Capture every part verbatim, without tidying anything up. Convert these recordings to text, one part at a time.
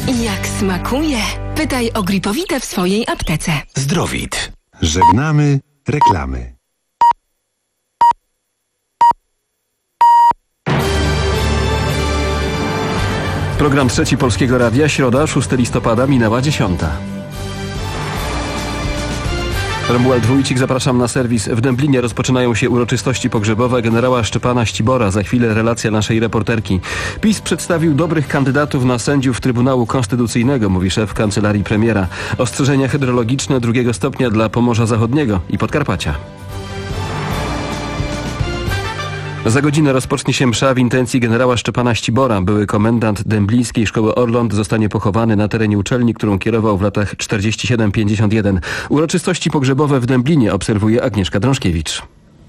Jak smakuje? Pytaj o Gripowite w swojej aptece. Zdrowit. Żegnamy reklamy. Program Trzeci Polskiego Radia, środa, szóstego listopada, minęła dziesiąta. Romuald Wójcik, zapraszam na serwis. W Dęblinie rozpoczynają się uroczystości pogrzebowe generała Szczepana Ścibora. Za chwilę relacja naszej reporterki. PiS przedstawił dobrych kandydatów na sędziów Trybunału Konstytucyjnego, mówi szef kancelarii premiera. Ostrzeżenia hydrologiczne drugiego stopnia dla Pomorza Zachodniego i Podkarpacia. Za godzinę rozpocznie się msza w intencji generała Szczepana Ścibora. Były komendant Dęblińskiej Szkoły Orląt zostanie pochowany na terenie uczelni, którą kierował w latach czterdziestym siódmym do pięćdziesiątego pierwszego. Uroczystości pogrzebowe w Dęblinie obserwuje Agnieszka Drążkiewicz.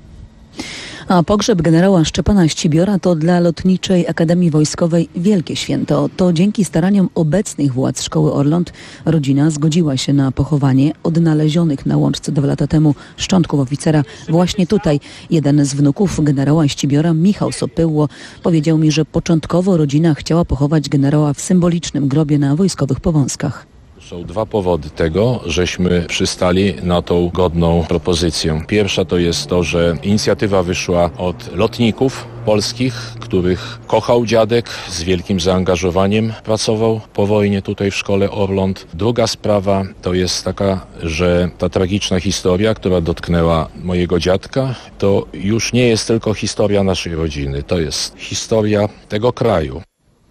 A pogrzeb generała Szczepana Ścibiora to dla Lotniczej Akademii Wojskowej wielkie święto. To dzięki staraniom obecnych władz Szkoły Orląt rodzina zgodziła się na pochowanie odnalezionych na Łączce dwa lata temu szczątków oficera właśnie tutaj. Jeden z wnuków generała Ścibiora, Michał Sopyło, powiedział mi, że początkowo rodzina chciała pochować generała w symbolicznym grobie na wojskowych Powązkach. Są dwa powody tego, żeśmy przystali na tą godną propozycję. Pierwsza to jest to, że inicjatywa wyszła od lotników polskich, których kochał dziadek, z wielkim zaangażowaniem pracował po wojnie tutaj w Szkole Orląt. Druga sprawa to jest taka, że ta tragiczna historia, która dotknęła mojego dziadka, to już nie jest tylko historia naszej rodziny, to jest historia tego kraju.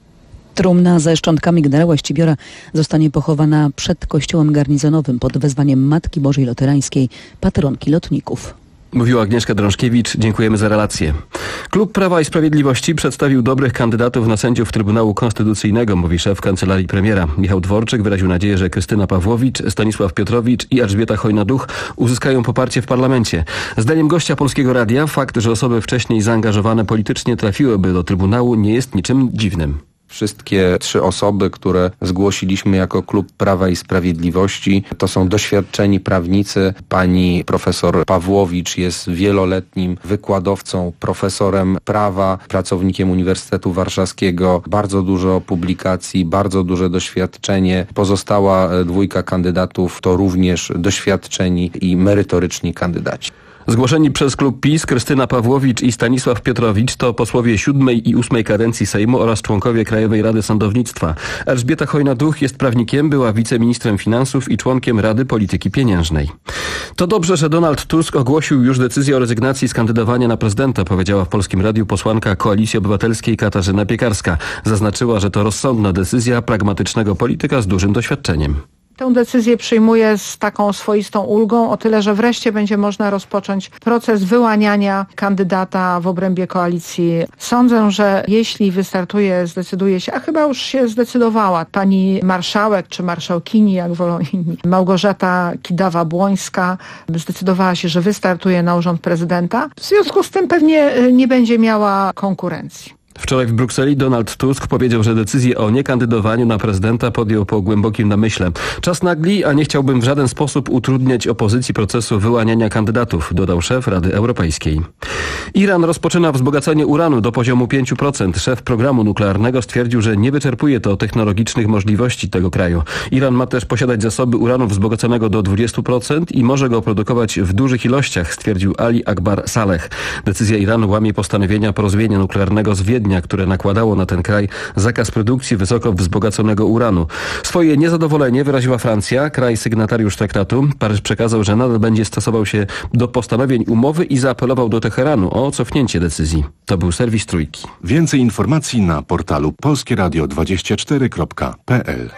Trumna ze szczątkami generała Ścibiora zostanie pochowana przed kościołem garnizonowym pod wezwaniem Matki Bożej Loterańskiej, patronki lotników. Mówiła Agnieszka Drążkiewicz. Dziękujemy za relację. Klub Prawa i Sprawiedliwości przedstawił dobrych kandydatów na sędziów Trybunału Konstytucyjnego, mówi szef kancelarii premiera. Michał Dworczyk wyraził nadzieję, że Krystyna Pawłowicz, Stanisław Piotrowicz i Elżbieta Chojna-Duch uzyskają poparcie w parlamencie. Zdaniem gościa Polskiego Radia fakt, że osoby wcześniej zaangażowane politycznie trafiłyby do Trybunału, nie jest niczym dziwnym. Wszystkie trzy osoby, które zgłosiliśmy jako Klub Prawa i Sprawiedliwości, to są doświadczeni prawnicy. Pani profesor Pawłowicz jest wieloletnim wykładowcą, profesorem prawa, pracownikiem Uniwersytetu Warszawskiego. Bardzo dużo publikacji, bardzo duże doświadczenie. Pozostała dwójka kandydatów to również doświadczeni i merytoryczni kandydaci. Zgłoszeni przez klub PiS Krystyna Pawłowicz i Stanisław Piotrowicz to posłowie siódmej i ósmej kadencji Sejmu oraz członkowie Krajowej Rady Sądownictwa. Elżbieta Chojna-Duch jest prawnikiem, była wiceministrem finansów i członkiem Rady Polityki Pieniężnej. To dobrze, że Donald Tusk ogłosił już decyzję o rezygnacji z kandydowania na prezydenta, powiedziała w Polskim Radiu posłanka Koalicji Obywatelskiej Katarzyna Piekarska. Zaznaczyła, że to rozsądna decyzja pragmatycznego polityka z dużym doświadczeniem. Tę decyzję przyjmuję z taką swoistą ulgą, o tyle, że wreszcie będzie można rozpocząć proces wyłaniania kandydata w obrębie koalicji. Sądzę, że jeśli wystartuje, zdecyduje się, a chyba już się zdecydowała, pani marszałek czy marszałkini, jak wolą inni, Małgorzata Kidawa-Błońska, zdecydowała się, że wystartuje na urząd prezydenta. W związku z tym pewnie nie będzie miała konkurencji. Wczoraj w Brukseli Donald Tusk powiedział, że decyzję o niekandydowaniu na prezydenta podjął po głębokim namyśle. Czas nagli, a nie chciałbym w żaden sposób utrudniać opozycji procesu wyłaniania kandydatów, dodał szef Rady Europejskiej. Iran rozpoczyna wzbogacanie uranu do poziomu pięć procent. Szef programu nuklearnego stwierdził, że nie wyczerpuje to technologicznych możliwości tego kraju. Iran ma też posiadać zasoby uranu wzbogaconego do dwudziestu procent i może go produkować w dużych ilościach, stwierdził Ali Akbar Saleh. Decyzja Iranu łamie postanowienia porozumienia nuklearnego z Wiednia, które nakładało na ten kraj zakaz produkcji wysoko wzbogaconego uranu. Swoje niezadowolenie wyraziła Francja, kraj sygnatariusz traktatu. Paryż przekazał, że nadal będzie stosował się do postanowień umowy i zaapelował do Teheranu o cofnięcie decyzji. To był serwis Trójki. Więcej informacji na portalu polskie radio dwadzieścia cztery kropka p l.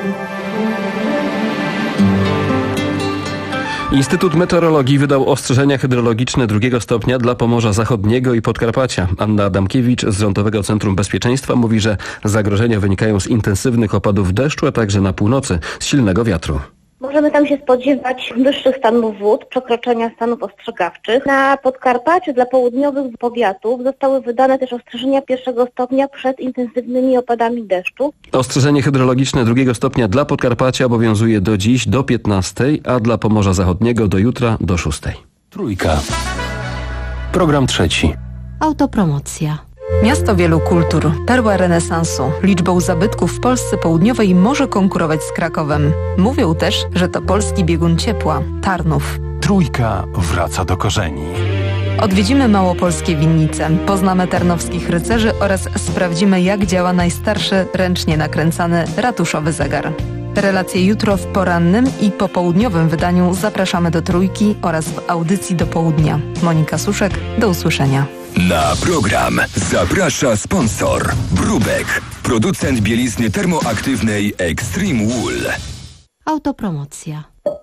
Instytut Meteorologii wydał ostrzeżenia hydrologiczne drugiego stopnia dla Pomorza Zachodniego i Podkarpacia. Anna Adamkiewicz z Rządowego Centrum Bezpieczeństwa mówi, że zagrożenia wynikają z intensywnych opadów deszczu, a także na północy z silnego wiatru. Możemy tam się spodziewać wyższych stanów wód, przekroczenia stanów ostrzegawczych. Na Podkarpaciu dla południowych powiatów zostały wydane też ostrzeżenia pierwszego stopnia przed intensywnymi opadami deszczu. Ostrzeżenie hydrologiczne drugiego stopnia dla Podkarpacia obowiązuje do dziś do piętnastej, a dla Pomorza Zachodniego do jutra do szóstej. Trójka. Program trzeci. Autopromocja. Miasto wielu kultur, perła renesansu. Liczbą zabytków w Polsce Południowej może konkurować z Krakowem. Mówią też, że to polski biegun ciepła, Tarnów. Trójka wraca do korzeni. Odwiedzimy małopolskie winnice, poznamy tarnowskich rycerzy oraz sprawdzimy, jak działa najstarszy ręcznie nakręcany ratuszowy zegar. Relacje jutro w porannym i popołudniowym wydaniu zapraszamy do Trójki oraz w audycji do południa. Monika Suszek, do usłyszenia. Na program zaprasza sponsor Brubek, producent bielizny termoaktywnej Extreme Wool. Autopromocja.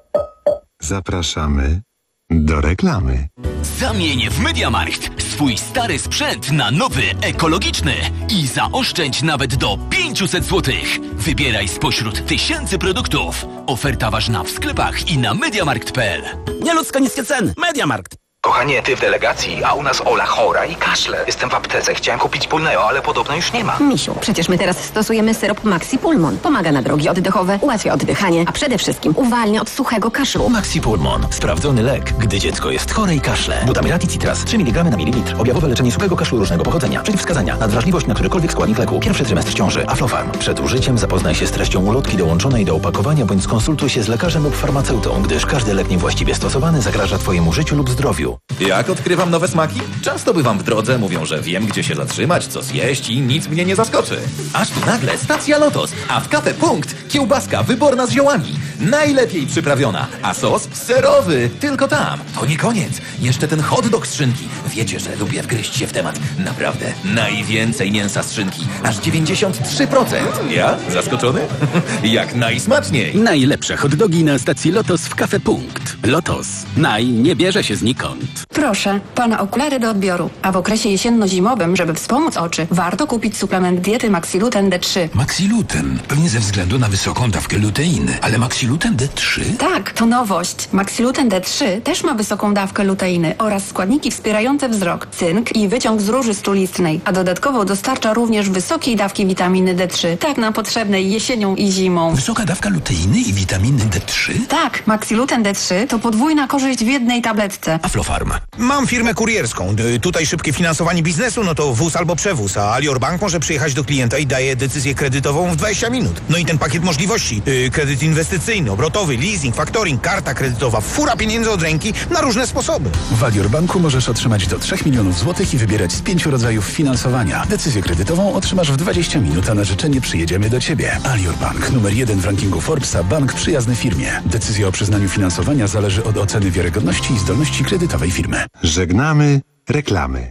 Zapraszamy do reklamy. Zamień w MediaMarkt swój stary sprzęt na nowy, ekologiczny i zaoszczędź nawet do pięćset złotych. Wybieraj spośród tysięcy produktów. Oferta ważna w sklepach i na mediamarkt kropka p l. Nieludzko niskie ceny. MediaMarkt. Kochanie, ty w delegacji, a u nas Ola chora i kaszle. Jestem w aptece, chciałem kupić Pulneo, ale podobno już nie ma. Misiu, przecież my teraz stosujemy syrop Maxi Pulmon. Pomaga na drogi oddechowe, ułatwia oddychanie, a przede wszystkim uwalnia od suchego kaszlu. Maxi Pulmon. Sprawdzony lek, gdy dziecko jest chore i kaszle. Glutamyrat i citras. trzy miligramy na mililitr. Objawowe leczenie suchego kaszlu różnego pochodzenia. Przeciwwskazania. Nadwrażliwość na którykolwiek składnik leku. Pierwszy trymestr ciąży. Aflofarm. Przed użyciem zapoznaj się z treścią ulotki dołączonej do opakowania bądź skonsultuj się z lekarzem lub farmaceutą, gdyż każdy lek niewłaściwie stosowany zagraża twojemu życiu lub zdrowiu. Jak odkrywam nowe smaki? Często bywam w drodze, mówią, że wiem, gdzie się zatrzymać, co zjeść i nic mnie nie zaskoczy. Aż tu nagle stacja Lotos, a w Cafe Punkt kiełbaska wyborna z ziołami. Najlepiej przyprawiona, a sos serowy. Tylko tam. To nie koniec. Jeszcze ten hot dog z szynki. Wiecie, że lubię wgryźć się w temat. Naprawdę. Najwięcej mięsa z szynki. Aż dziewięćdziesiąt trzy procent. Ja? Zaskoczony? Jak najsmaczniej. Najlepsze hot dogi na stacji Lotos w Cafe Punkt. Lotos. Naj nie bierze się znikąd. Proszę, pana okulary do odbioru. A w okresie jesienno-zimowym, żeby wspomóc oczy, warto kupić suplement diety Maxiluten D trzy. Maxiluten? Pewnie ze względu na wysoką dawkę luteiny. Ale Maxiluten D trzy? Tak, to nowość. Maxiluten D trzy też ma wysoką dawkę luteiny oraz składniki wspierające wzrok, cynk i wyciąg z róży stulistnej. A dodatkowo dostarcza również wysokiej dawki witaminy D trzy, tak nam potrzebnej jesienią i zimą. Wysoka dawka luteiny i witaminy D trzy? Tak, Maxiluten D trzy to podwójna korzyść w jednej tabletce. Aflofarm. Mam firmę kurierską. Tutaj szybkie finansowanie biznesu, no to wóz albo przewóz, a Alior Bank może przyjechać do klienta i daje decyzję kredytową w dwadzieścia minut. No i ten pakiet możliwości. Yy, kredyt inwestycyjny, obrotowy, leasing, factoring, karta kredytowa, fura pieniędzy od ręki na różne sposoby. W Alior Banku możesz otrzymać do trzech milionów złotych i wybierać z pięciu rodzajów finansowania. Decyzję kredytową otrzymasz w dwadzieścia minut, a na życzenie przyjedziemy do Ciebie. Alior Bank, numer jeden w rankingu Forbesa, bank przyjazny firmie. Decyzja o przyznaniu finansowania zależy od oceny wiarygodności i zdolności kredytowej firmy. Żegnamy reklamy.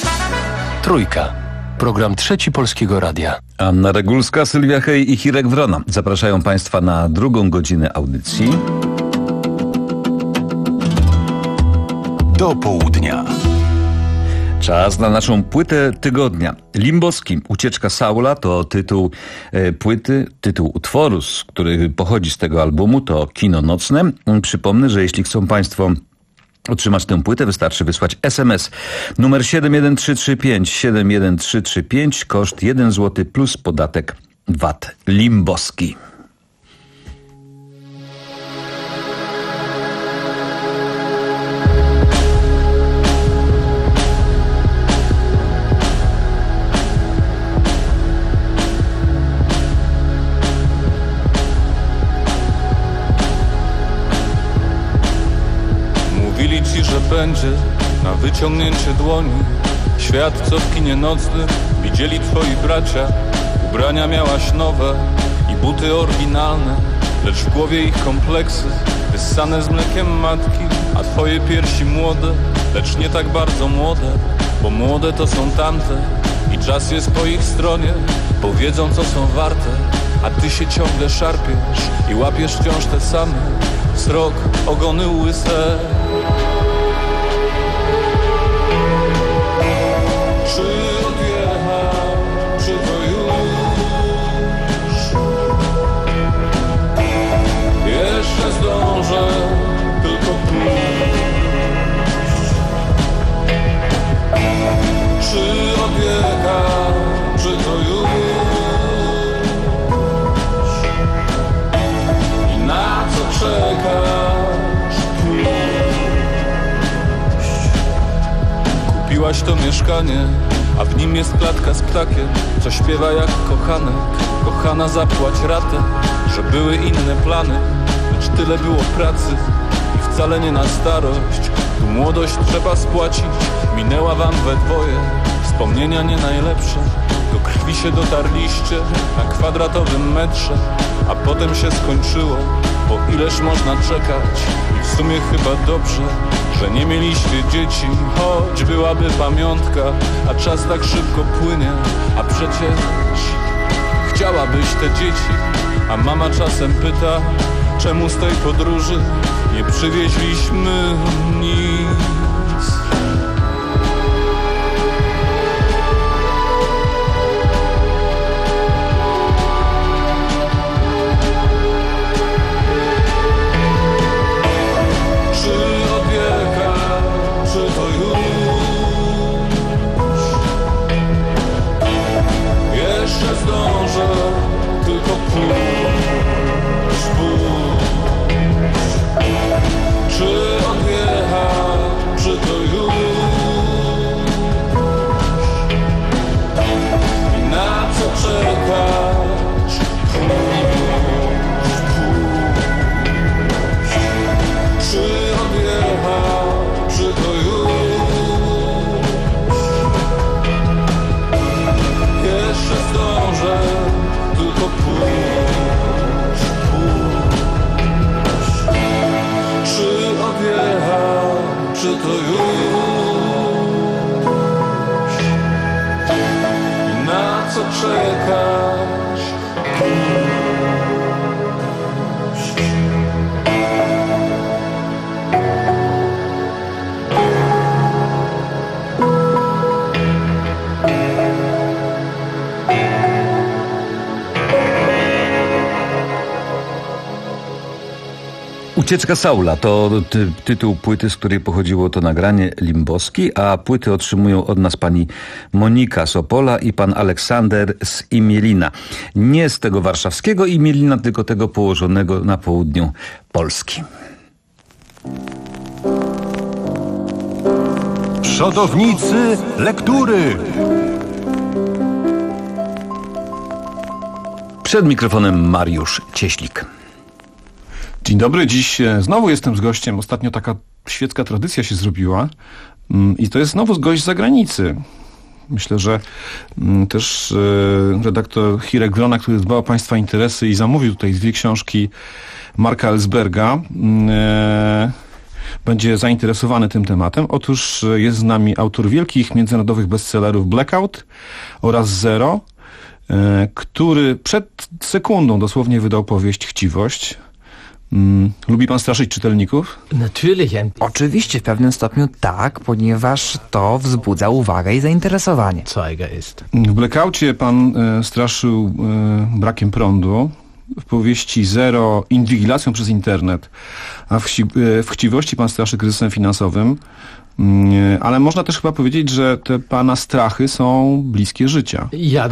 Trójka. Program Trzeci Polskiego Radia. Anna Regulska, Sylwia Hej i Hirek Wrona zapraszają Państwa na drugą godzinę audycji. Do południa. Czas na naszą płytę tygodnia. Limboski, Ucieczka Saula to tytuł e, płyty, tytuł utworu, z który pochodzi z tego albumu, to Kino Nocne. Przypomnę, że jeśli chcą Państwo otrzymać tę płytę, wystarczy wysłać es em es numer siedem jeden trzy trzy pięć siedem jeden trzy trzy pięć, koszt jeden złoty plus podatek V A T. Limboski. Mówili ci, że będzie na wyciągnięcie dłoni świat, co w kinie nocnym widzieli twoi bracia. Ubrania miałaś nowe i buty oryginalne, lecz w głowie ich kompleksy wyssane z mlekiem matki. A twoje piersi młode, lecz nie tak bardzo młode, bo młode to są tamte i czas jest po ich stronie, bo wiedzą, co są warte. A ty się ciągle szarpiesz i łapiesz wciąż te same wzrok, ogony łyse. Czy odjechał, czy to już? Jeszcze zdążę tylko pójść. Czy odjechał, czy to już? I na co czekasz? Kupiłaś to mieszkanie a w nim jest klatka z ptakiem, co śpiewa jak kochanek. Kochana, zapłać ratę, że były inne plany, lecz tyle było pracy i wcale nie na starość. Tu młodość trzeba spłacić, minęła wam we dwoje, wspomnienia nie najlepsze. Do krwi się dotarliście na kwadratowym metrze, a potem się skończyło, bo ileż można czekać. I w sumie chyba dobrze, że nie mieliście dzieci, choć byłaby pamiątka, a czas tak szybko płynie. A przecież chciałabyś te dzieci, a mama czasem pyta, czemu z tej podróży nie przywieźliśmy nic. Zdążę tylko pójść, pójść. Czy odjechać, czy to już? I na co czekać? Pójść, pójść. Czy odjechać, czy to już? Jeszcze zdążę tylko pójść, pójść. Czy odjechać, czy to już? I na co czekać? Pójść. Ucieczka Saula to ty, tytuł płyty, z której pochodziło to nagranie Limboski, a płyty otrzymują od nas pani Monika z Opola i pan Aleksander z Imielina. Nie z tego warszawskiego Imielina, tylko tego położonego na południu Polski. Przodownicy lektury. Przed mikrofonem Mariusz Cieślik. Dzień dobry, dziś znowu jestem z gościem. Ostatnio taka świecka tradycja się zrobiła i to jest znowu gość z zagranicy. Myślę, że też redaktor Hirek Wrona, który dba o państwa interesy i zamówił tutaj dwie książki Marka Ellsberga, będzie zainteresowany tym tematem. Otóż jest z nami autor wielkich międzynarodowych bestsellerów Blackout oraz Zero, który przed sekundą dosłownie wydał powieść Chciwość. Mm, lubi pan straszyć czytelników? Oczywiście, w pewnym stopniu tak, ponieważ to wzbudza uwagę i zainteresowanie. W Blackoutie pan e, straszył e, brakiem prądu, w powieści Zero inwigilacją przez internet, a w, chci e, w Chciwości pan straszy kryzysem finansowym. Ale można też chyba powiedzieć, że te pana strachy są bliskie życia.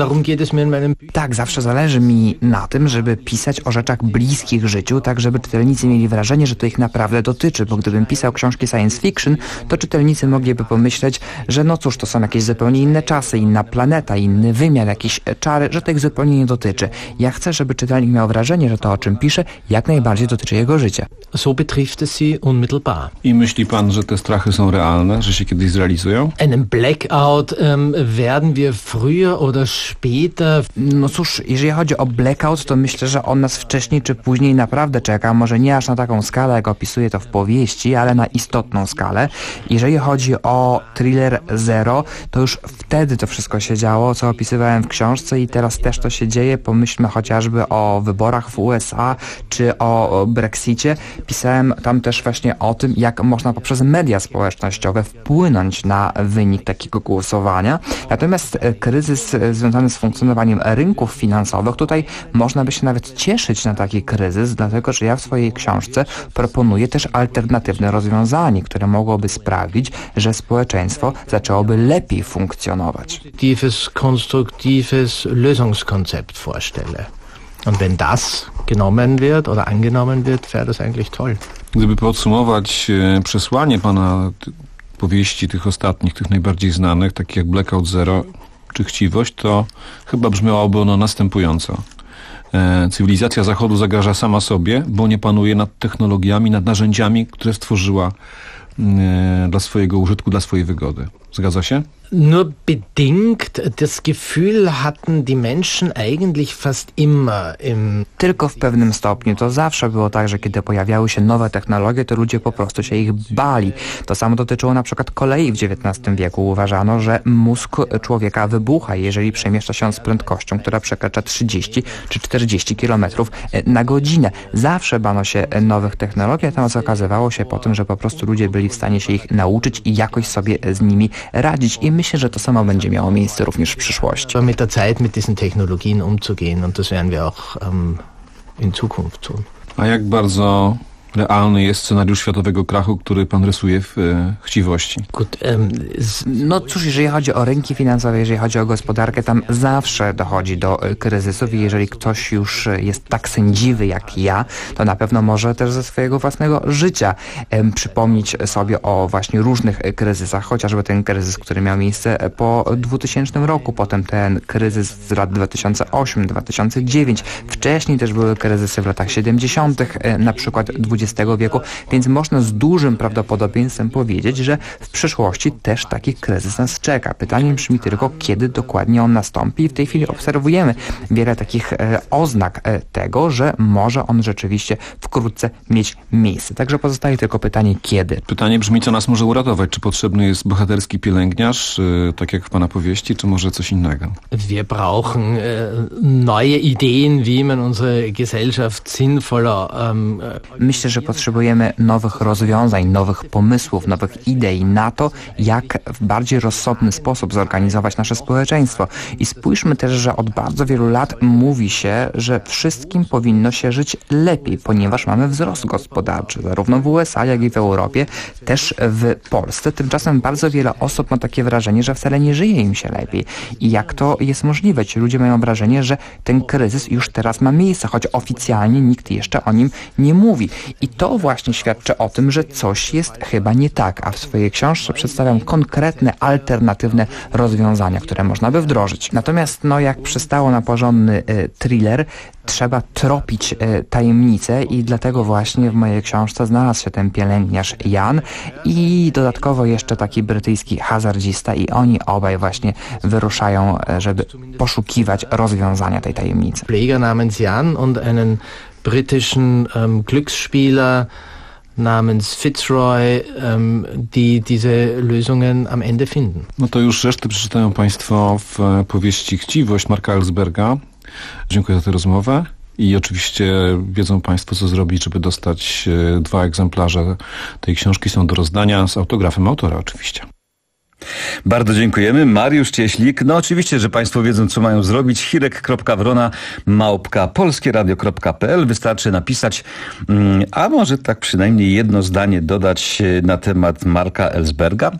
Tak, zawsze zależy mi na tym, żeby pisać o rzeczach bliskich życiu, tak żeby czytelnicy mieli wrażenie, że to ich naprawdę dotyczy, bo gdybym pisał książki science fiction, to czytelnicy mogliby pomyśleć, że no cóż, to są jakieś zupełnie inne czasy, inna planeta, inny wymiar, jakieś czary, że to ich zupełnie nie dotyczy. Ja chcę, żeby czytelnik miał wrażenie, że to, o czym pisze, jak najbardziej dotyczy jego życia. So betrifft es sie unmittelbar. I myśli pan, że te strachy są realne, że się kiedyś zrealizują? Einen Blackout um, werden wir früher oder später... No cóż, jeżeli chodzi o blackout, to myślę, że on nas wcześniej czy później naprawdę czeka. Może nie aż na taką skalę, jak opisuje to w powieści, ale na istotną skalę. Jeżeli chodzi o thriller Zero, to już wtedy to wszystko się działo, co opisywałem w książce i teraz też to się dzieje. Pomyślmy chociażby o wyborach w U S A, czy o Brexicie. Pisałem tam też właśnie o tym, jak można poprzez media społecznościowe wpłynąć na wynik takiego głosowania. Natomiast kryzys związany z funkcjonowaniem rynków finansowych, tutaj można by się nawet cieszyć na taki kryzys, dlatego że ja w swojej książce proponuję też alternatywne rozwiązanie, które mogłoby sprawić, że społeczeństwo zaczęłoby lepiej funkcjonować. Positives, konstruktives Lösungskonzept vorstelle. Und wenn das genommen wird oder angenommen wird, wäre das eigentlich toll. Gdyby podsumować przesłanie pana powieści tych ostatnich, tych najbardziej znanych, takich jak Blackout Zero czy Chciwość, to chyba brzmiałoby ono następująco. E, cywilizacja Zachodu zagraża sama sobie, bo nie panuje nad technologiami, nad narzędziami, które stworzyła e, dla swojego użytku, dla swojej wygody. Zgadza się? Nur bedingt. Das Gefühl hatten die Menschen eigentlich fast immer im... Tylko w pewnym stopniu. To zawsze było tak, że kiedy pojawiały się nowe technologie, to ludzie po prostu się ich bali. To samo dotyczyło na przykład kolei w dziewiętnastym wieku. Uważano, że mózg człowieka wybucha, jeżeli przemieszcza się z prędkością, która przekracza trzydzieści czy czterdzieści kilometrów na godzinę. Zawsze bano się nowych technologii, a natomiast okazywało się potem, że po prostu ludzie byli w stanie się ich nauczyć i jakoś sobie z nimi radzić. I myślę, że to samo będzie miało miejsce również w przyszłości. Mit der Zeit mit diesen Technologien umzugehen und das werden wir auch um, in Zukunft tun. A jak bardzo realny jest scenariusz światowego krachu, który pan rysuje w e, Chciwości? Gut, um, z... No cóż, jeżeli chodzi o rynki finansowe, jeżeli chodzi o gospodarkę, tam zawsze dochodzi do e, kryzysów i jeżeli ktoś już jest tak sędziwy jak ja, to na pewno może też ze swojego własnego życia e, przypomnieć sobie o właśnie różnych e, kryzysach, chociażby ten kryzys, który miał miejsce po dwutysięcznym roku, potem ten kryzys z lat dwa tysiące ósmy do dwa tysiące dziewiątego, wcześniej też były kryzysy w latach siedemdziesiątych, e, na przykład dwudziestego wieku, więc można z dużym prawdopodobieństwem powiedzieć, że w przyszłości też taki kryzys nas czeka. Pytanie brzmi tylko, kiedy dokładnie on nastąpi i w tej chwili obserwujemy wiele takich e, oznak e, tego, że może on rzeczywiście wkrótce mieć miejsce. Także pozostaje tylko pytanie, kiedy. Pytanie brzmi, co nas może uratować? Czy potrzebny jest bohaterski pielęgniarz, e, tak jak w pana powieści, czy może coś innego? Wir brauchen e, neue Ideen, wie man unsere Gesellschaft sinnvoller... Um, Myślę, że potrzebujemy nowych rozwiązań, nowych pomysłów, nowych idei na to, jak w bardziej rozsądny sposób zorganizować nasze społeczeństwo. I spójrzmy też, że od bardzo wielu lat mówi się, że wszystkim powinno się żyć lepiej, ponieważ mamy wzrost gospodarczy, zarówno w U S A, jak i w Europie, też w Polsce. Tymczasem bardzo wiele osób ma takie wrażenie, że wcale nie żyje im się lepiej. I jak to jest możliwe? Ci ludzie mają wrażenie, że ten kryzys już teraz ma miejsce, choć oficjalnie nikt jeszcze o nim nie mówi. I to właśnie świadczy o tym, że coś jest chyba nie tak, a w swojej książce przedstawiam konkretne, alternatywne rozwiązania, które można by wdrożyć. Natomiast, no jak przystało na porządny y, thriller, trzeba tropić y, tajemnice i dlatego właśnie w mojej książce znalazł się ten pielęgniarz Jan i dodatkowo jeszcze taki brytyjski hazardzista i oni obaj właśnie wyruszają, żeby poszukiwać rozwiązania tej tajemnicy. Pfleger namens Jan und einen britischen um, Glücksspieler namens Fitzroy, um, die diese Lösungen am Ende finden. No to już resztę przeczytają państwo w powieści Chciwość Marka Ellsberga. Dziękuję za tę rozmowę i oczywiście wiedzą państwo, co zrobić, żeby dostać dwa egzemplarze tej książki. Są do rozdania z autografem autora oczywiście. Bardzo dziękujemy. Mariusz Cieślik. No oczywiście, że państwo wiedzą, co mają zrobić. Hirek kropka wrona małpka polskieradio kropka p l. Wystarczy napisać, a może tak przynajmniej jedno zdanie dodać na temat Marka Ellsberga.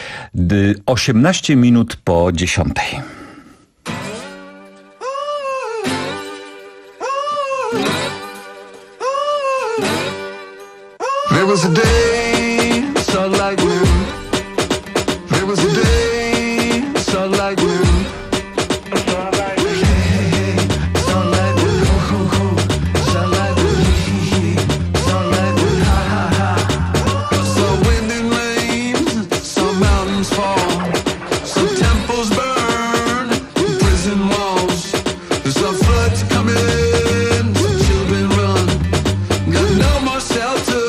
osiemnaście minut po dziesiątej. There was a day, so like you. There was a day, so like you. Hey, so like you. So like you. So like you. Ha ha ha. So wind and rain, so mountains fall, so temples burn, prison walls. So floods come in, so children run. Got no more shelter.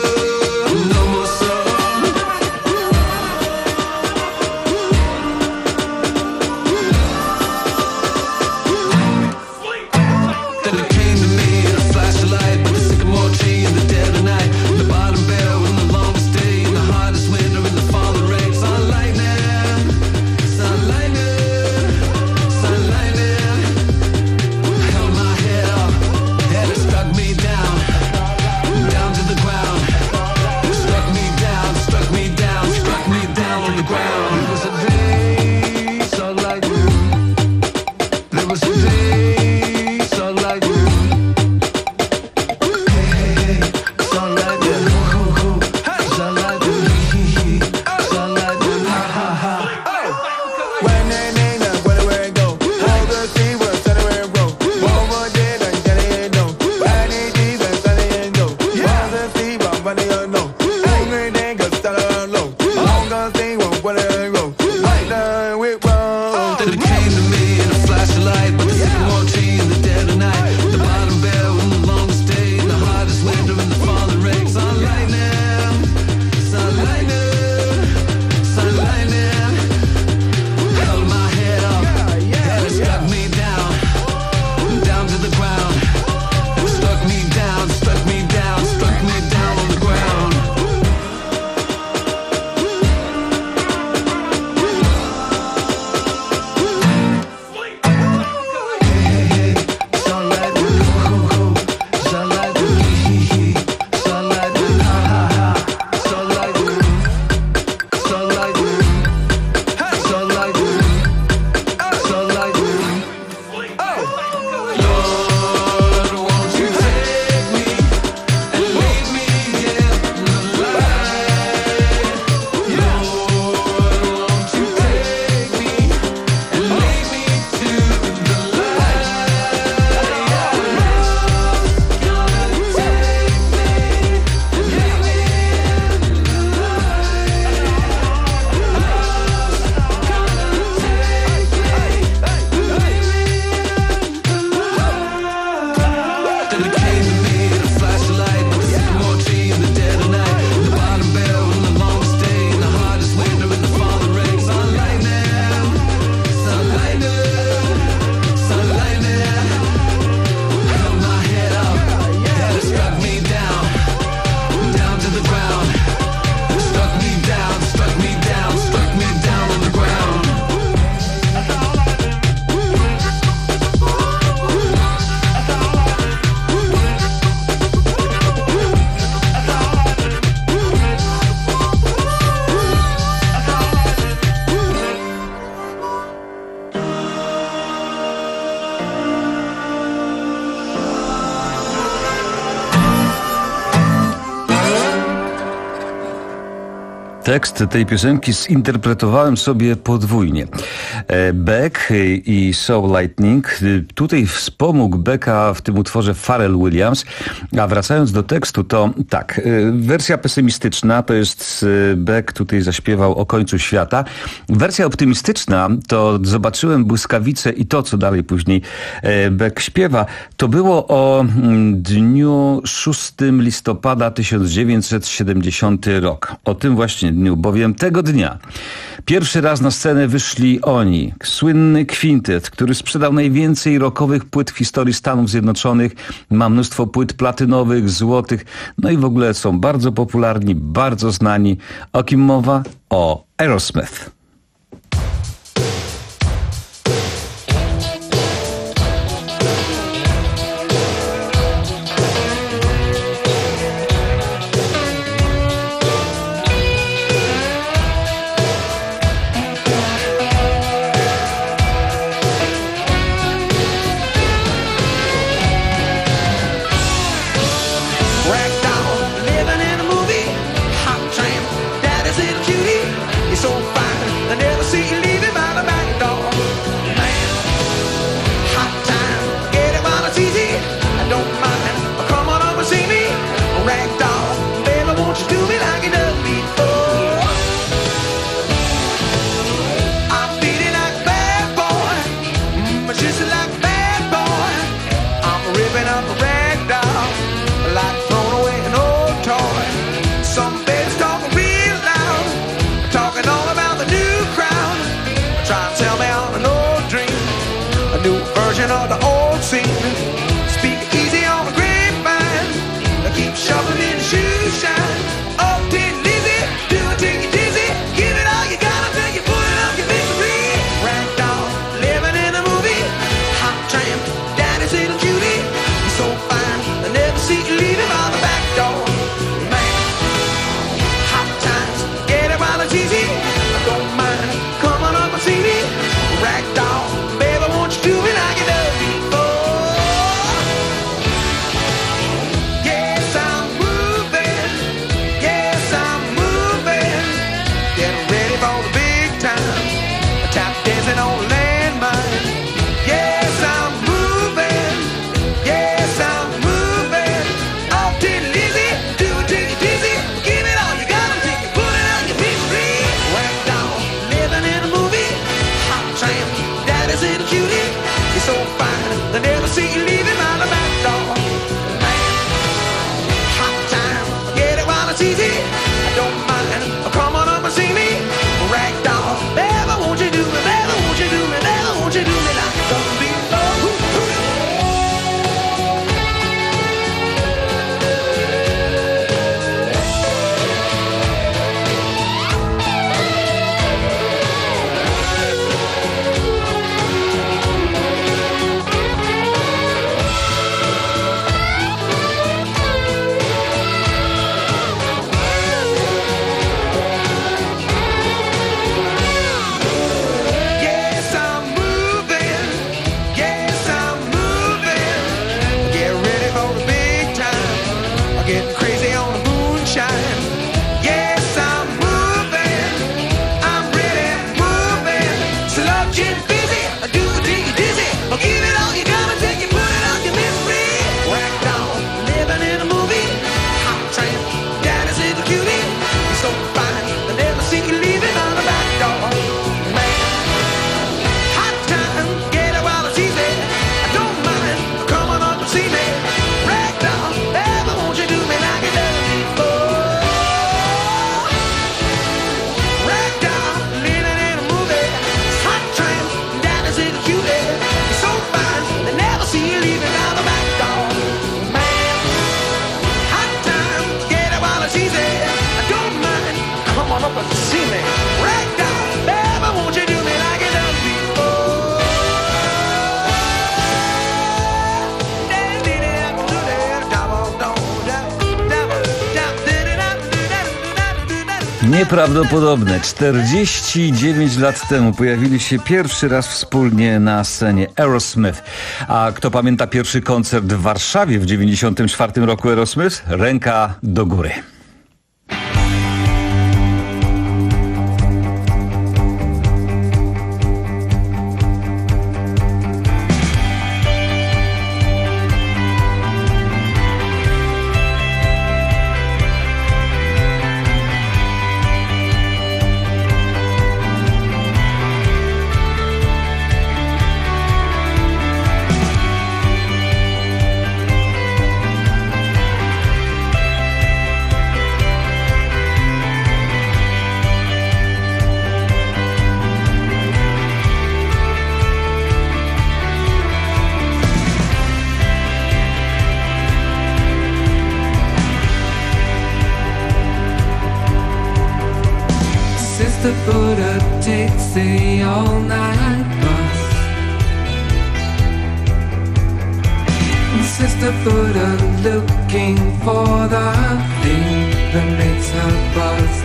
Tekst tej piosenki zinterpretowałem sobie podwójnie. Beck i Soul Lightning. Tutaj wspomógł Becka w tym utworze Pharrell Williams. A wracając do tekstu, to tak, wersja pesymistyczna to jest Beck tutaj zaśpiewał o końcu świata. Wersja optymistyczna to zobaczyłem błyskawice i to, co dalej później Beck śpiewa. To było o dniu szóstego listopada tysiąc dziewięćset siedemdziesiątego rok. O tym właśnie dniu, bowiem tego dnia pierwszy raz na scenę wyszli oni, słynny kwintet, który sprzedał najwięcej rockowych płyt w historii Stanów Zjednoczonych, ma mnóstwo płyt platynowych, złotych, no i w ogóle są bardzo popularni, bardzo znani. O kim mowa? O Aerosmith. Nieprawdopodobne. czterdzieści dziewięć lat temu pojawili się pierwszy raz wspólnie na scenie Aerosmith. A kto pamięta pierwszy koncert w Warszawie w dziewięćdziesiątym czwartym roku Aerosmith? Ręka do góry. Sister Buddha takes the all-night bus. Sister Buddha looking for the thing that makes her buzz.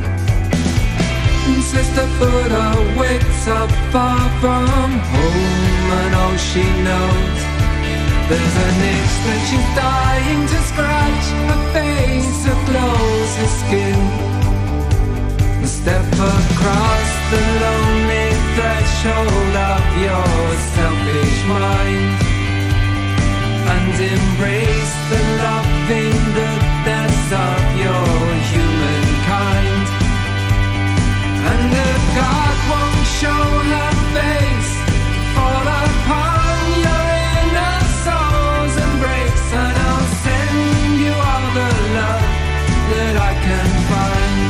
Sister Buddha wakes up far from home, and all she knows, there's an itch that she's dying to scratch. Her face aglows, her skin. Step across the lonely threshold of your selfish mind, and embrace the loving goodness of your humankind. And if God won't show her face, fall upon your inner soul's embrace, and I'll send you all the love that I can find.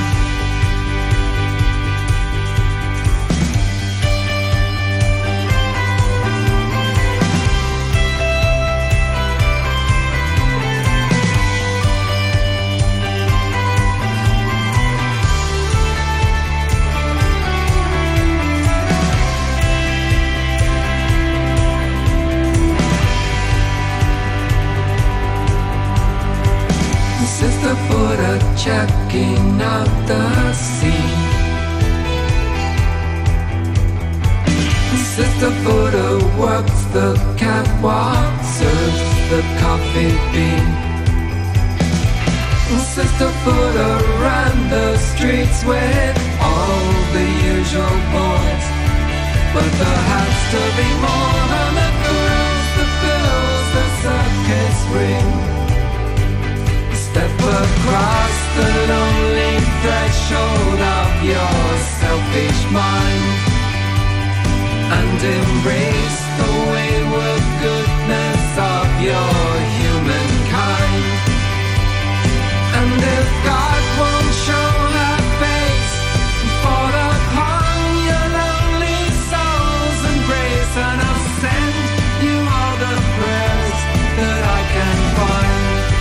Sister Buddha checking out the scene. Sister Buddha works the catwalk, serves the coffee bean. Sister Buddha ran the streets with all the usual boys, but there has to be more than the girls, the bills, the circus ring. Step across the lonely threshold of your selfish mind, and embrace the wayward goodness of your humankind. And if God won't show her face, fall upon your lonely soul's embrace, and I'll send you all the prayers that I can find.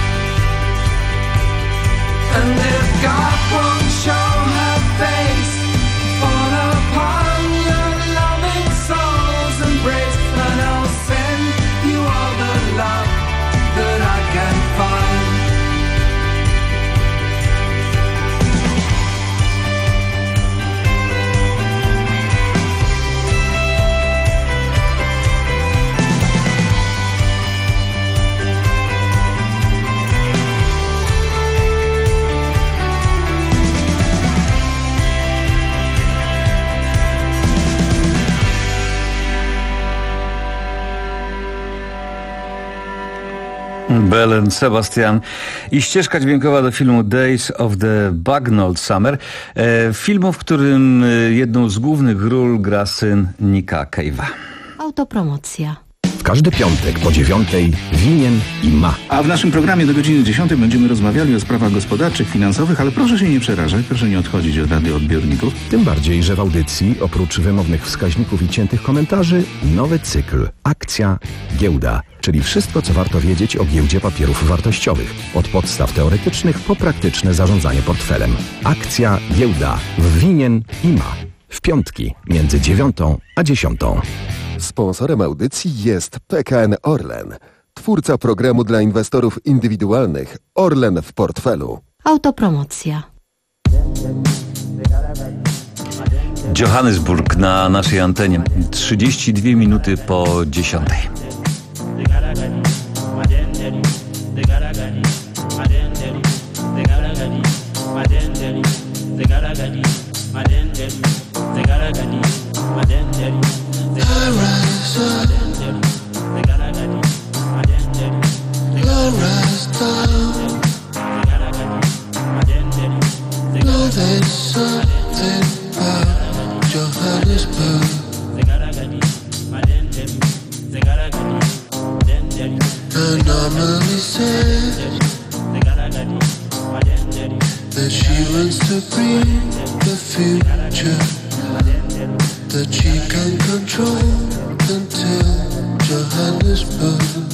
And if God won't show her face, fall upon your loving soul's embrace, and I'll send you all the love that I can find. Belen Sebastian i ścieżka dźwiękowa do filmu Days of the Bagnalled Summer, e, filmu, w którym jedną z głównych ról gra syn Nicka Cave'a. Autopromocja. W każdy piątek po dziewiątej winien i ma. A w naszym programie do godziny dziesiątej będziemy rozmawiali o sprawach gospodarczych, finansowych, ale proszę się nie przerażać, proszę nie odchodzić od radioodbiorników. Tym bardziej, że w audycji oprócz wymownych wskaźników i ciętych komentarzy nowy cykl Akcja Giełda, czyli wszystko, co warto wiedzieć o giełdzie papierów wartościowych. Od podstaw teoretycznych po praktyczne zarządzanie portfelem. Akcja Giełda w winien i ma. W piątki między dziewiątą a dziesiątą. Sponsorem audycji jest P K N Orlen, twórca programu dla inwestorów indywidualnych Orlen w portfelu. Autopromocja. Johannesburg na naszej antenie. trzydzieści dwie minuty po dziesiątej. Anomaly said that she wants to bring the future that she can control until Johannesburg.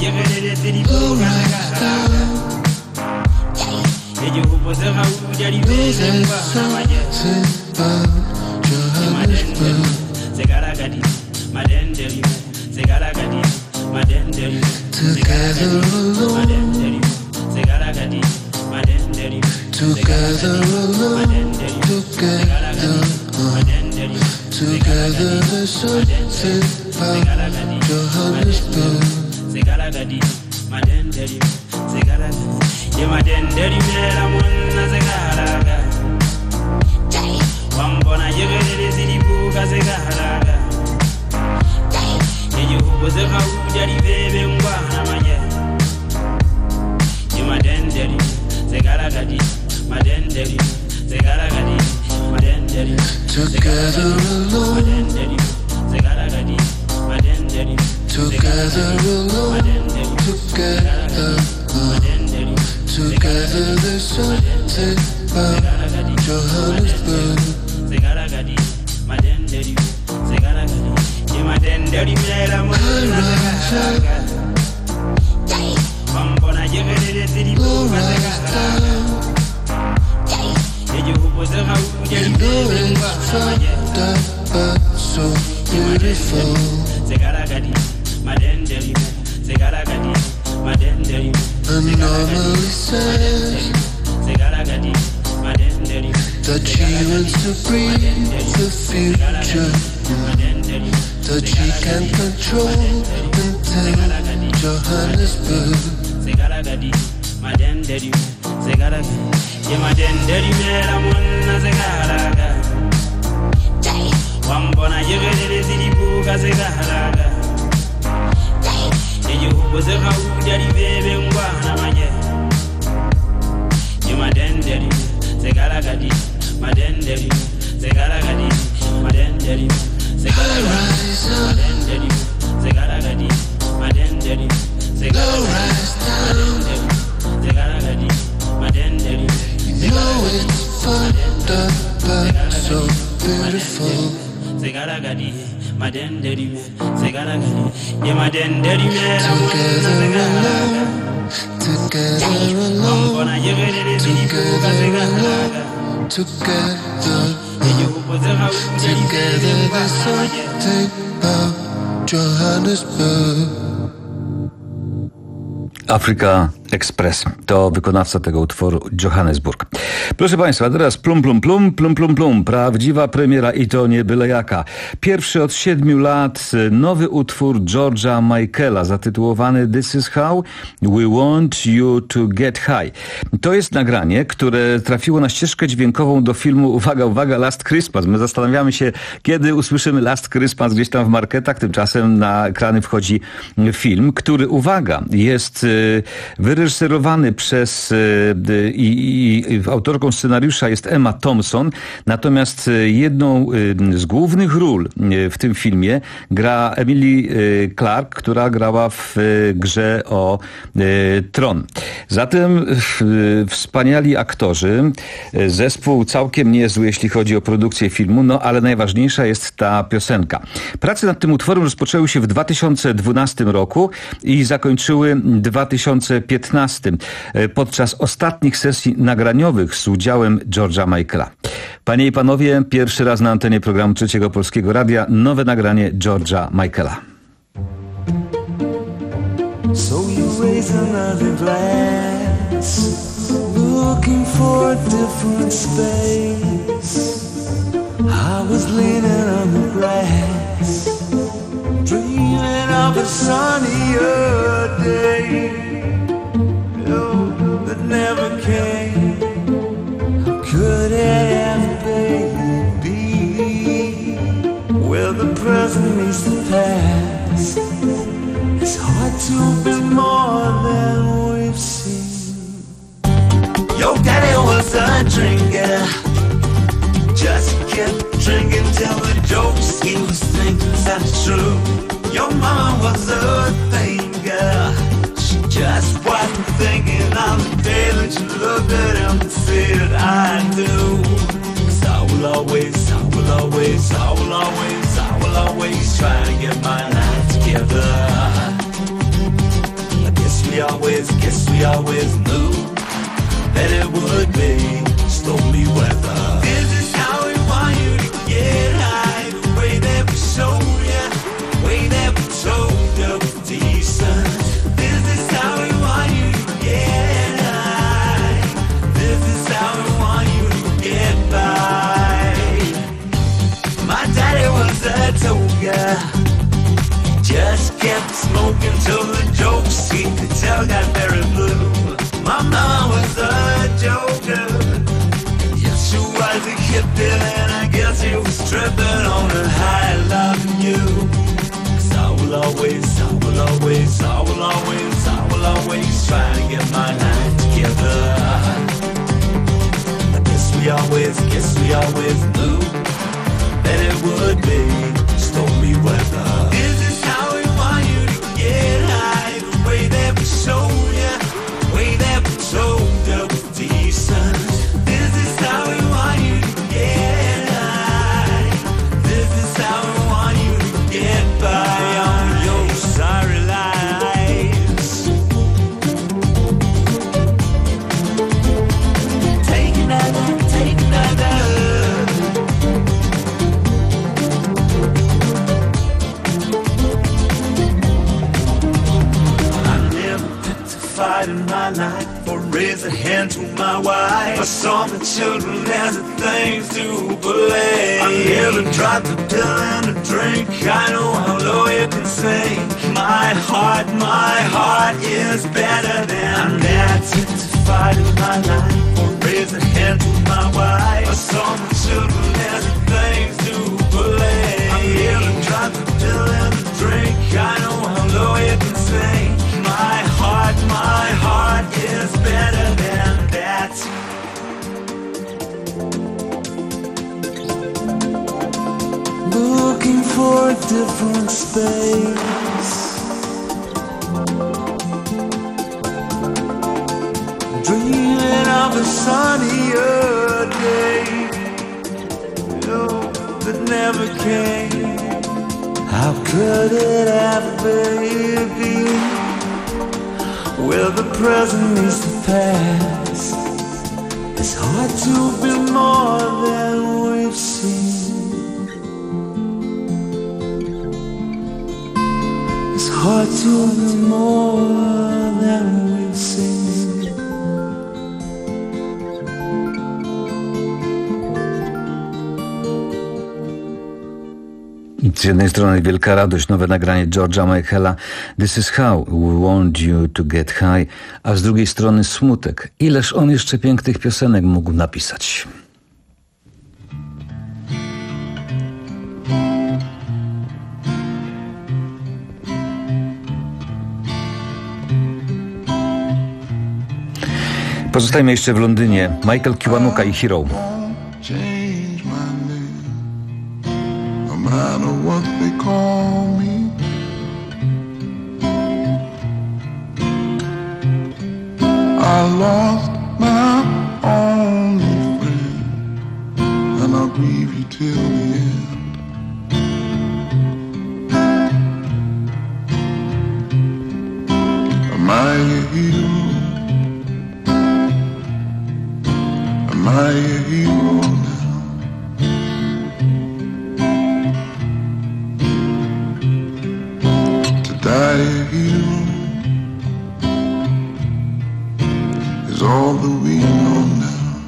Africa Express to wykonawca tego utworu Johannesburg. Proszę Państwa, teraz plum, plum, plum, plum, plum, plum. Prawdziwa premiera i to nie byle jaka. Pierwszy od siedmiu lat nowy utwór George'a Michaela zatytułowany This is how we want you to get high. To jest nagranie, które trafiło na ścieżkę dźwiękową do filmu, uwaga, uwaga, Last Christmas. My zastanawiamy się, kiedy usłyszymy Last Christmas gdzieś tam w marketach. Tymczasem na ekrany wchodzi film, który, uwaga, jest wyreżyserowany przez i, i, i autorką scenariusza jest Emma Thompson, natomiast jedną z głównych ról w tym filmie gra Emily Clark, która grała w grze o Tron. Zatem wspaniali aktorzy, zespół całkiem niezły, jeśli chodzi o produkcję filmu, no ale najważniejsza jest ta piosenka. Prace nad tym utworem rozpoczęły się w dwa tysiące dwunastym roku i zakończyły w dwa tysiące piętnastym podczas ostatnich sesji nagraniowych z udziałem George'a Michaela. Panie i panowie, pierwszy raz na antenie programu Trzeciego Polskiego Radia nowe nagranie George'a Michaela. So you raise another glass, looking for a different space. I was leaning on the grass, dreaming of a sunnier day, oh, that never came. Could it ever be where the present meets the past? It's hard to be more than we've seen. Your daddy was a drinker, just kept drinking till the jokes he was thinking that's true. Your mama was a thinker, she just wasn't thinking on the day that you looked at him and said I do. 'Cause I will always, I will always, I will always, I will always try to get my life together. always, guess we always knew that it would be stormy weather. This is how we want you to get high, the way that we show you, the way that we told you was decent. This is how we want you to get high. This is how we want you to get by. My daddy was a toga, just kept smoking till the jokes he could tell got very blue. My mom was a joker, yes she was a hippie, and I guess he was tripping on a high loving you. Cause I will always, I will always, I will always, I will always try to get my life together. I guess we always, guess we always knew that it would be stormy weather. This is how we want you to get high, the way that we show you, the way that we told you was decent. This is how we want you to get high. This is how we want you to get by on your sorry lives. Take another, take another. In my life, or raise a hand to my wife. I saw the children as the things to play. I never tried to pill and a drink. I know how low you can sink. My heart, my heart is better than that. To fight in my life, or raise a hand to my wife. I saw the children as the things to play. I never tried to pill and a drink. I know how low you can sink. My heart, my heart is better than that. Looking for a different space, dreaming of a sunnier day, oh, that never came. How could it ever be? Where the present meets the past, it's hard to be more than we've seen. It's hard to be more than we've seen. Z jednej strony wielka radość, nowe nagranie George'a Michaela This is how we want you to get high, a z drugiej strony smutek. Ileż on jeszcze pięknych piosenek mógł napisać. Pozostajmy jeszcze w Londynie. Michael Kiwanuka i Hero. No matter what they call me, I lost my only friend, and I'll grieve you till the end. Am I a hero? Am I a hero now? Die a hero is all that we know now.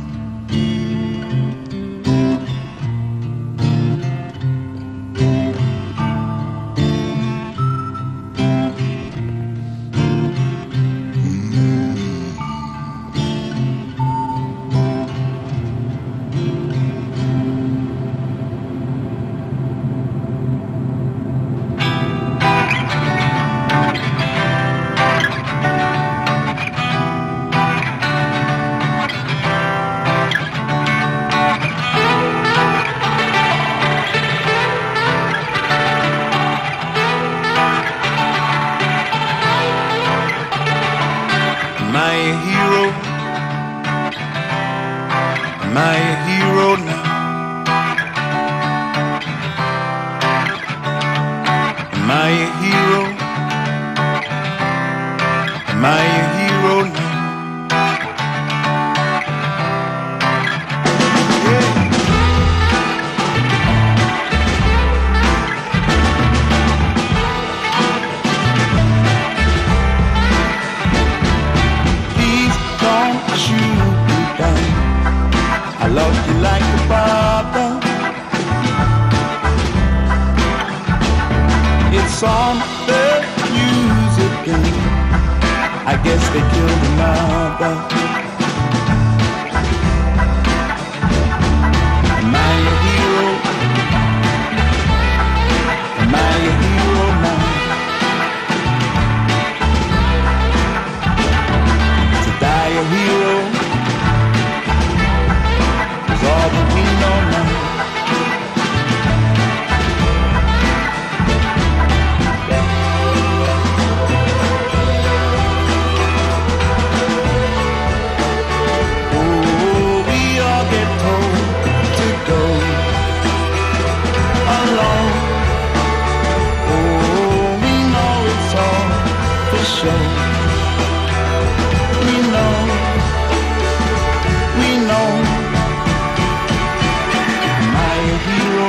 Am I a hero now? Am I a hero? Am I a hero? on the news again. I guess they killed him now, but am I a hero? Am I a hero now? To die a hero is all that we know now. Show. We know, we know. Am I a hero?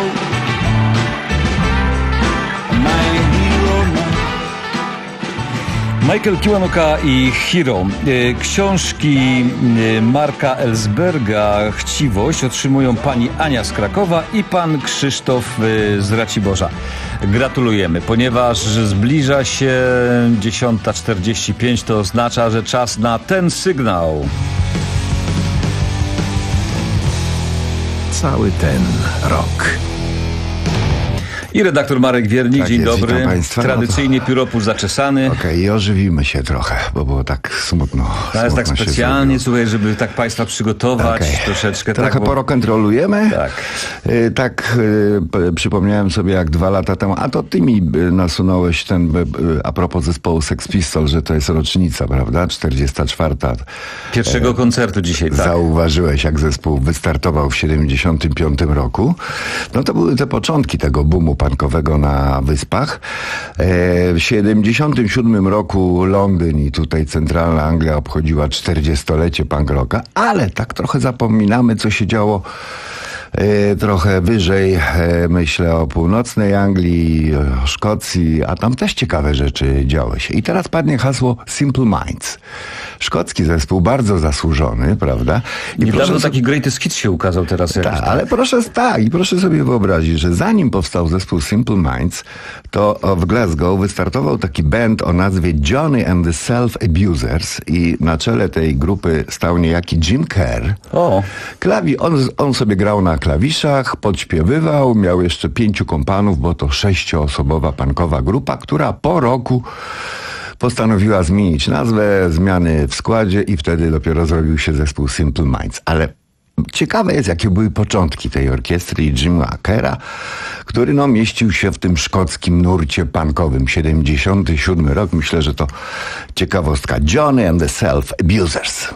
Am I a hero now? Michael Kiwanuka i Hero. Książki Marka Ellsberga Chciwość otrzymują pani Ania z Krakowa i pan Krzysztof z Raciborza. Gratulujemy, ponieważ zbliża się dziesiąta czterdzieści pięć, to oznacza, że czas na ten sygnał. Cały ten rok. I redaktor Marek Wiernik, Tak dzień jest, dobry. witam państwa. Tradycyjnie pióropór zaczesany. Okej, okay, i ożywimy się trochę, bo było tak smutno. To jest tak specjalnie, słuchaj, żeby tak państwa przygotować okay. troszeczkę. Trochę tak, bo... porokentrolujemy. Tak. Y, tak y, przypomniałem sobie jak dwa lata temu, a to ty mi y, nasunąłeś ten, y, a propos zespołu Sex Pistols, że to jest rocznica, prawda? czterdziesta czwarta. Pierwszego e, koncertu dzisiaj, tak. Zauważyłeś, jak zespół wystartował w siedemdziesiątym piątym roku. No to były te początki tego boomu punkowego na Wyspach. W siedemdziesiątym siódmym roku Londyn i tutaj centralna Anglia obchodziła czterdziestolecie punk rocka, ale tak trochę zapominamy, co się działo e, trochę wyżej. E, myślę o północnej Anglii, o Szkocji, a tam też ciekawe rzeczy działy się. I teraz padnie hasło Simple Minds. Szkocki zespół, bardzo zasłużony, prawda? I niedawno taki Greatest Hits się ukazał teraz. Tak, tak, ale proszę, tak, i proszę sobie wyobrazić, że zanim powstał zespół Simple Minds, to w Glasgow wystartował taki band o nazwie Johnny and the Self-Abusers i na czele tej grupy stał niejaki Jim Kerr. O. Klawi, on, on sobie grał na klawiszach, podśpiewywał, miał jeszcze pięciu kompanów, bo to sześcioosobowa punkowa grupa, która po roku postanowiła zmienić nazwę, zmiany w składzie i wtedy dopiero zrobił się zespół Simple Minds. Ale ciekawe jest, jakie były początki tej orkiestry i Jima Kerra, który no mieścił się w tym szkockim nurcie punkowym. siedemdziesiąty siódmy rok, myślę, że to ciekawostka. Johnny and the Self-Abusers.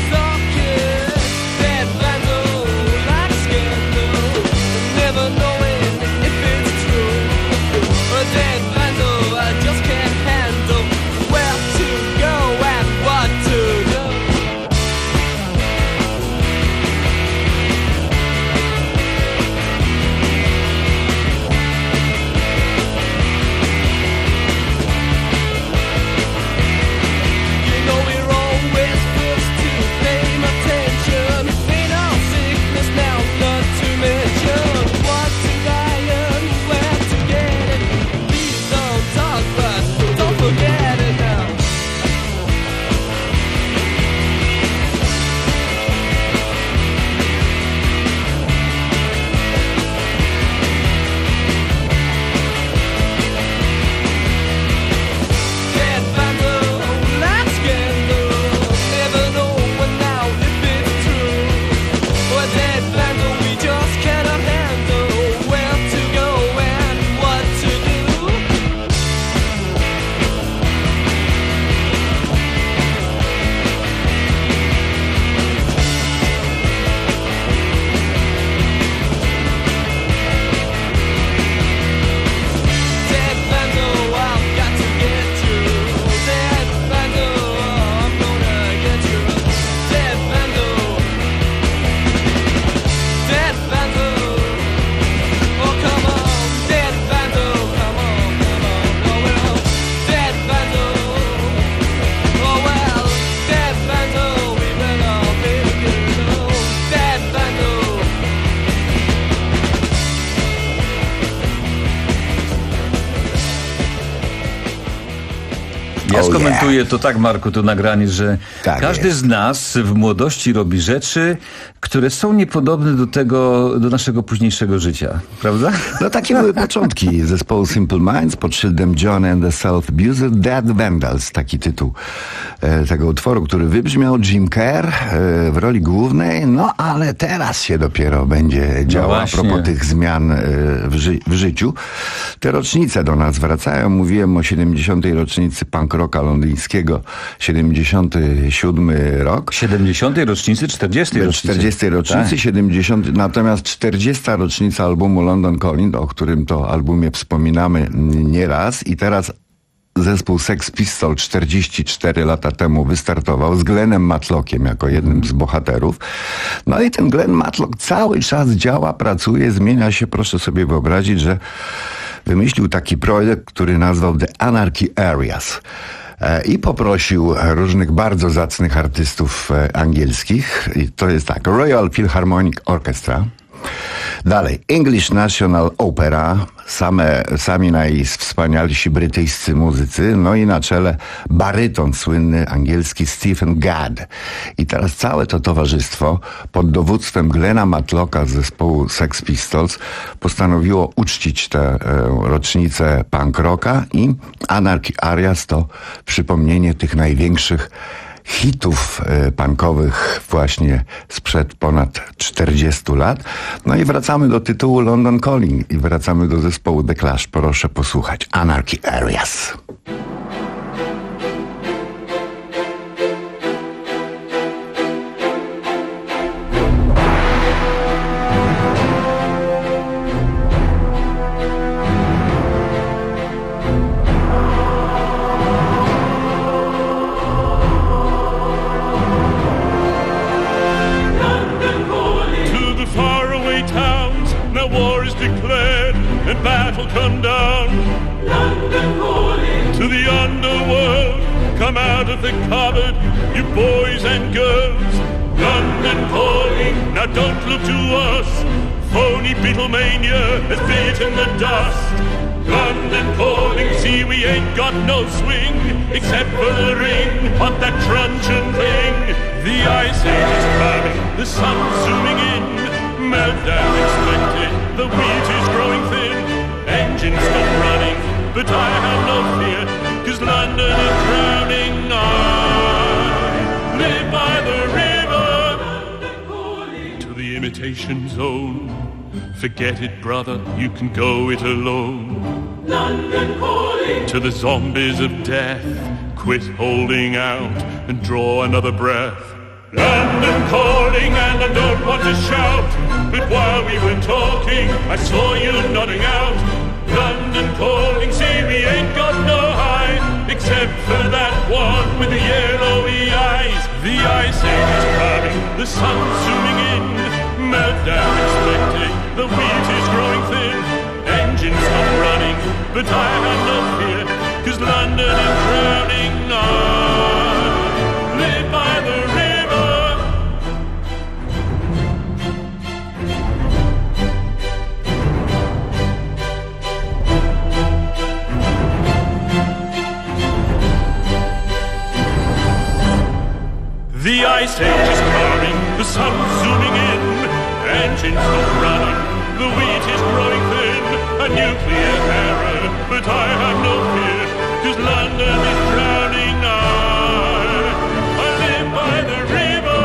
Never knowing Ja Oh, skomentuję yeah. to tak, Marku, to nagranie, że Tak każdy jest. z nas w młodości robi rzeczy, które są niepodobne do tego, do naszego późniejszego życia, prawda? No takie były początki zespołu Simple Minds pod szyldem John and the Self-Abusers, Dead Vandals, taki tytuł e, tego utworu, który wybrzmiał. Jim Kerr e, w roli głównej, no ale teraz się dopiero będzie działo a właśnie. propos tych zmian e, w, ży- w życiu. Te rocznice do nas wracają. Mówiłem o siedemdziesiątej rocznicy punk rocka londyńskiego, siedemdziesiąty siódmy rok. siedemdziesiątej rocznicy, czterdziestej rocznicy. czterdziestej rocznicy, Tak. siedemdziesiątej, natomiast czterdziesta rocznica albumu London Calling, o którym to albumie wspominamy nieraz i teraz zespół Sex Pistols czterdzieści cztery lata temu wystartował z Glennem Matlockiem jako jednym z bohaterów. No i ten Glenn Matlock cały czas działa, pracuje, zmienia się. Proszę sobie wyobrazić, że wymyślił taki projekt, który nazwał The Anarchy Areas. E, I poprosił różnych bardzo zacnych artystów e, angielskich. I to jest tak, Royal Philharmonic Orchestra. Dalej, English National Opera, same, sami najwspanialsi brytyjscy muzycy, no i na czele baryton słynny angielski Stephen Gadd. I teraz całe to towarzystwo pod dowództwem Glena Matlocka z zespołu Sex Pistols postanowiło uczcić tę e, rocznicę punk rocka i Anarchy Areas to przypomnienie tych największych hitów e, punkowych właśnie sprzed ponad czterdziestu lat. No i wracamy do tytułu London Calling i wracamy do zespołu The Clash. Proszę posłuchać. Anarchy Areas. To the faraway towns, now war is declared and battle come down. London calling. To the underworld, come out of the cupboard, you boys and girls. London calling, now don't look to us. Phony Beatlemania has bitten the dust. London calling, see we ain't got no swing except for the ring on that truncheon thing. The ice age is coming, the sun's zooming in. Meltdown expected, the wheat is growing thin. Engines stop running, but I have no fear, 'cause London is drowning. I live by the river. To the imitation zone. Forget it, brother, you can go it alone. London calling. To the zombies of death, quit holding out and draw another breath. London calling, and I don't want to shout, but while we were talking, I saw you nodding out. London calling, see we ain't got no high, except for that one with the yellowy eyes. The ice age is coming, the sun's zooming in. Meltdown expected, the wheat is growing thin. Engines stop running, but I have no fear, 'cause London is drowning. I live by the river. The ice age is coming, the sun's zooming in. Engines stop running, the wheat is growing thin. A nuclear error, but I have no fear, 'cause London is drowning. I, I live by the river.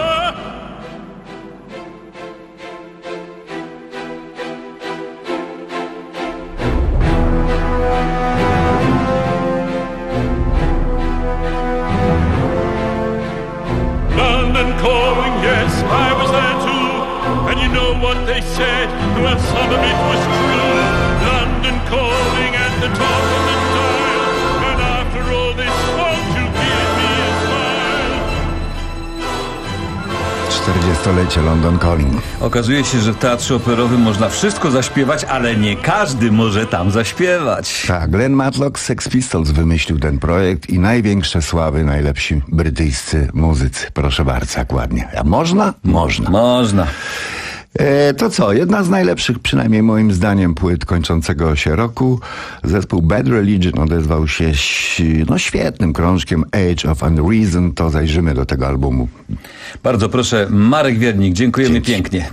London calling, yes, I was there too. And you know what they said, well, some of it was true. London calling at the top of the dial. And after all this, won't you give me a smile? czterdziestolecie London Calling. Okazuje się, że w teatrze operowym można wszystko zaśpiewać, ale nie każdy może tam zaśpiewać. Tak, Glenn Matlock z Sex Pistols wymyślił ten projekt i największe sławy, najlepsi brytyjscy muzycy. Proszę bardzo, jak ładnie. A można? Można. Można. E, to co, jedna z najlepszych, przynajmniej moim zdaniem, płyt kończącego się roku. Zespół Bad Religion odezwał się no, świetnym krążkiem Age of Unreason. To zajrzymy do tego albumu. Bardzo proszę, Marek Wiernik, dziękujemy Dzięki. pięknie.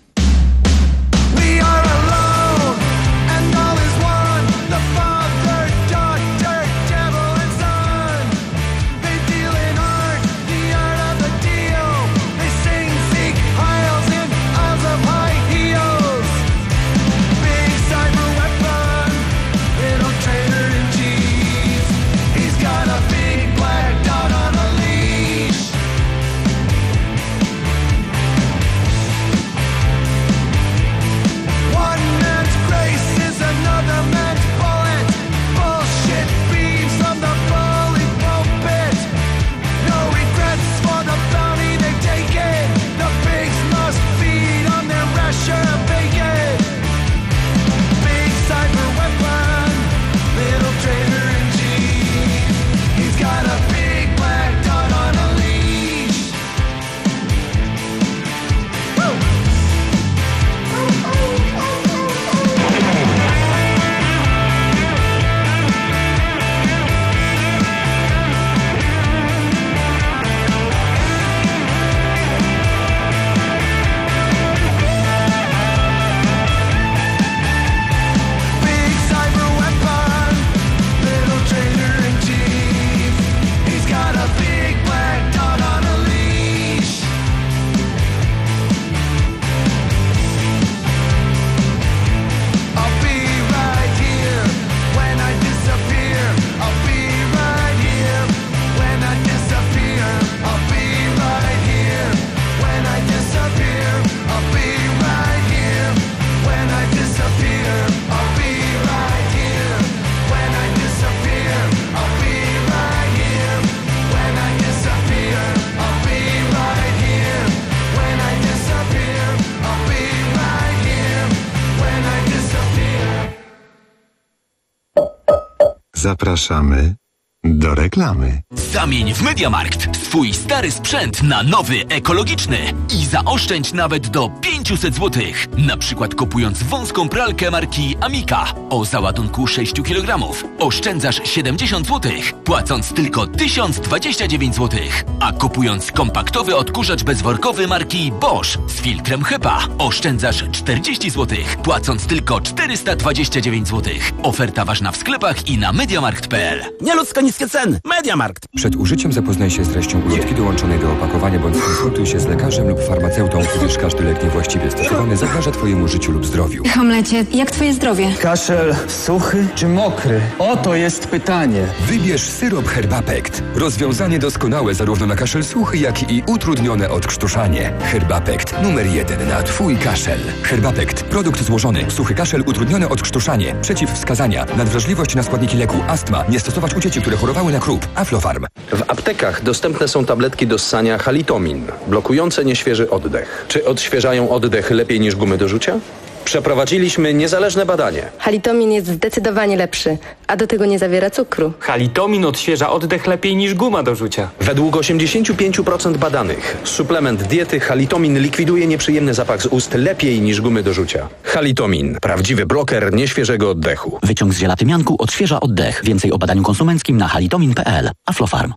Zapraszamy do reklamy. Zamień w MediaMarkt swój stary sprzęt na nowy, ekologiczny i zaoszczędź nawet do pięćset złotych. Na przykład kupując wąską pralkę marki Amica o załadunku sześć kilogramów oszczędzasz siedemdziesiąt złotych, płacąc tylko tysiąc dwadzieścia dziewięć złotych. A kupując kompaktowy odkurzacz bezworkowy marki Bosch z filtrem HEPA oszczędzasz czterdzieści złotych, płacąc tylko czterysta dwadzieścia dziewięć złotych. Oferta ważna w sklepach i na mediamarkt kropka p l. Nieludzko niskie ceny. MediaMarkt. Przed użyciem zapoznaj się z treścią ulotki dołączonej do opakowania bądź skonsultuj się z lekarzem lub farmaceutą, gdyż każdy lek niewłaściwie stosowany zagraża Twojemu życiu lub zdrowiu. Hamlecie, jak Twoje zdrowie? Kaszel suchy czy mokry? Oto jest pytanie. Wybierz syrop Herbapekt. Rozwiązanie doskonałe zarówno na kaszel suchy, jak i utrudnione odkrztuszanie. Herbapekt numer jeden na Twój kaszel. Herbapekt. Produkt złożony. Suchy kaszel, utrudnione odkrztuszanie. Przeciwwskazania. Nadwrażliwość na składniki leku. Astma. Nie stosować u dzieci, które chorowały na krup. Aflofarm. W aptekach dostępne są tabletki do ssania Halitomin, blokujące nieświeży oddech. Czy odświeżają oddech lepiej niż gumy do rzucia? Przeprowadziliśmy niezależne badanie. Halitomin jest zdecydowanie lepszy, a do tego nie zawiera cukru. Halitomin odświeża oddech lepiej niż guma do rzucia. Według osiemdziesiąt pięć procent badanych suplement diety Halitomin likwiduje nieprzyjemny zapach z ust lepiej niż gumy do rzucia. Halitomin. Prawdziwy bloker nieświeżego oddechu. Wyciąg z ziela tymianku odświeża oddech. Więcej o badaniu konsumenckim na halitomin kropka p l. Aflofarm.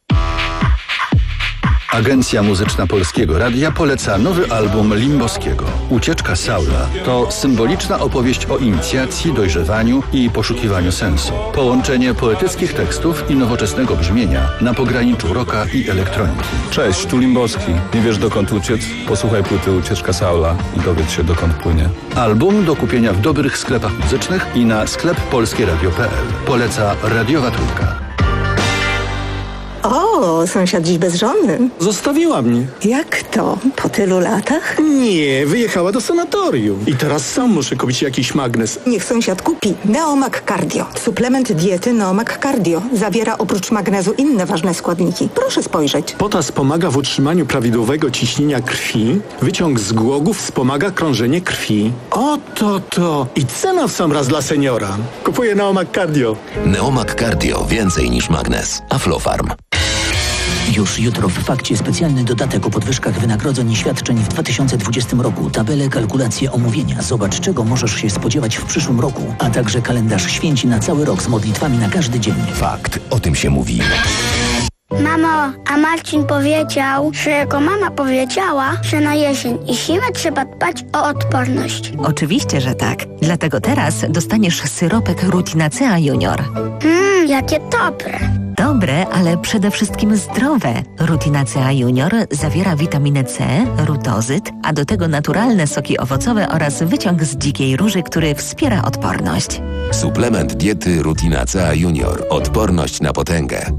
Agencja Muzyczna Polskiego Radia poleca nowy album Limboskiego. Ucieczka Saula to symboliczna opowieść o inicjacji, dojrzewaniu i poszukiwaniu sensu. Połączenie poetyckich tekstów i nowoczesnego brzmienia na pograniczu rocka i elektroniki. Cześć, tu Limboski. Nie wiesz dokąd uciec? Posłuchaj płyty Ucieczka Saula i dowiedz się dokąd płynie. Album do kupienia w dobrych sklepach muzycznych i na sklep polskie radio kropka p l. Poleca Radiowa Trójka. O, sąsiad dziś bez żony. Zostawiła mnie. Jak to? Po tylu latach? Nie, wyjechała do sanatorium. I teraz sam muszę kupić jakiś magnes. Niech sąsiad kupi Neomag Cardio. Suplement diety Neomag Cardio. Zawiera oprócz magnezu inne ważne składniki. Proszę spojrzeć. Potas pomaga w utrzymaniu prawidłowego ciśnienia krwi. Wyciąg z głogów wspomaga krążenie krwi. Oto to. I cena w sam raz dla seniora. Kupuję Neomag Cardio. Neomag Cardio. Więcej niż magnes. Aflofarm. Już jutro w fakcie specjalny dodatek o podwyżkach wynagrodzeń i świadczeń w dwa tysiące dwudziestym roku. Tabele, kalkulacje, omówienia. Zobacz, czego możesz się spodziewać w przyszłym roku. A także kalendarz święci na cały rok z modlitwami na każdy dzień. Fakt. O tym się mówi. Mamo, a Marcin powiedział, że jego mama powiedziała, że na jesień i zimę trzeba dbać o odporność. Oczywiście, że tak. Dlatego teraz dostaniesz syropek Rutinacea Junior. Mmm, jakie dobre. Dobre, ale przede wszystkim zdrowe. Rutinacea Junior zawiera witaminę C, rutozyt, a do tego naturalne soki owocowe oraz wyciąg z dzikiej róży, który wspiera odporność. Suplement diety Rutinacea Junior. Odporność na potęgę.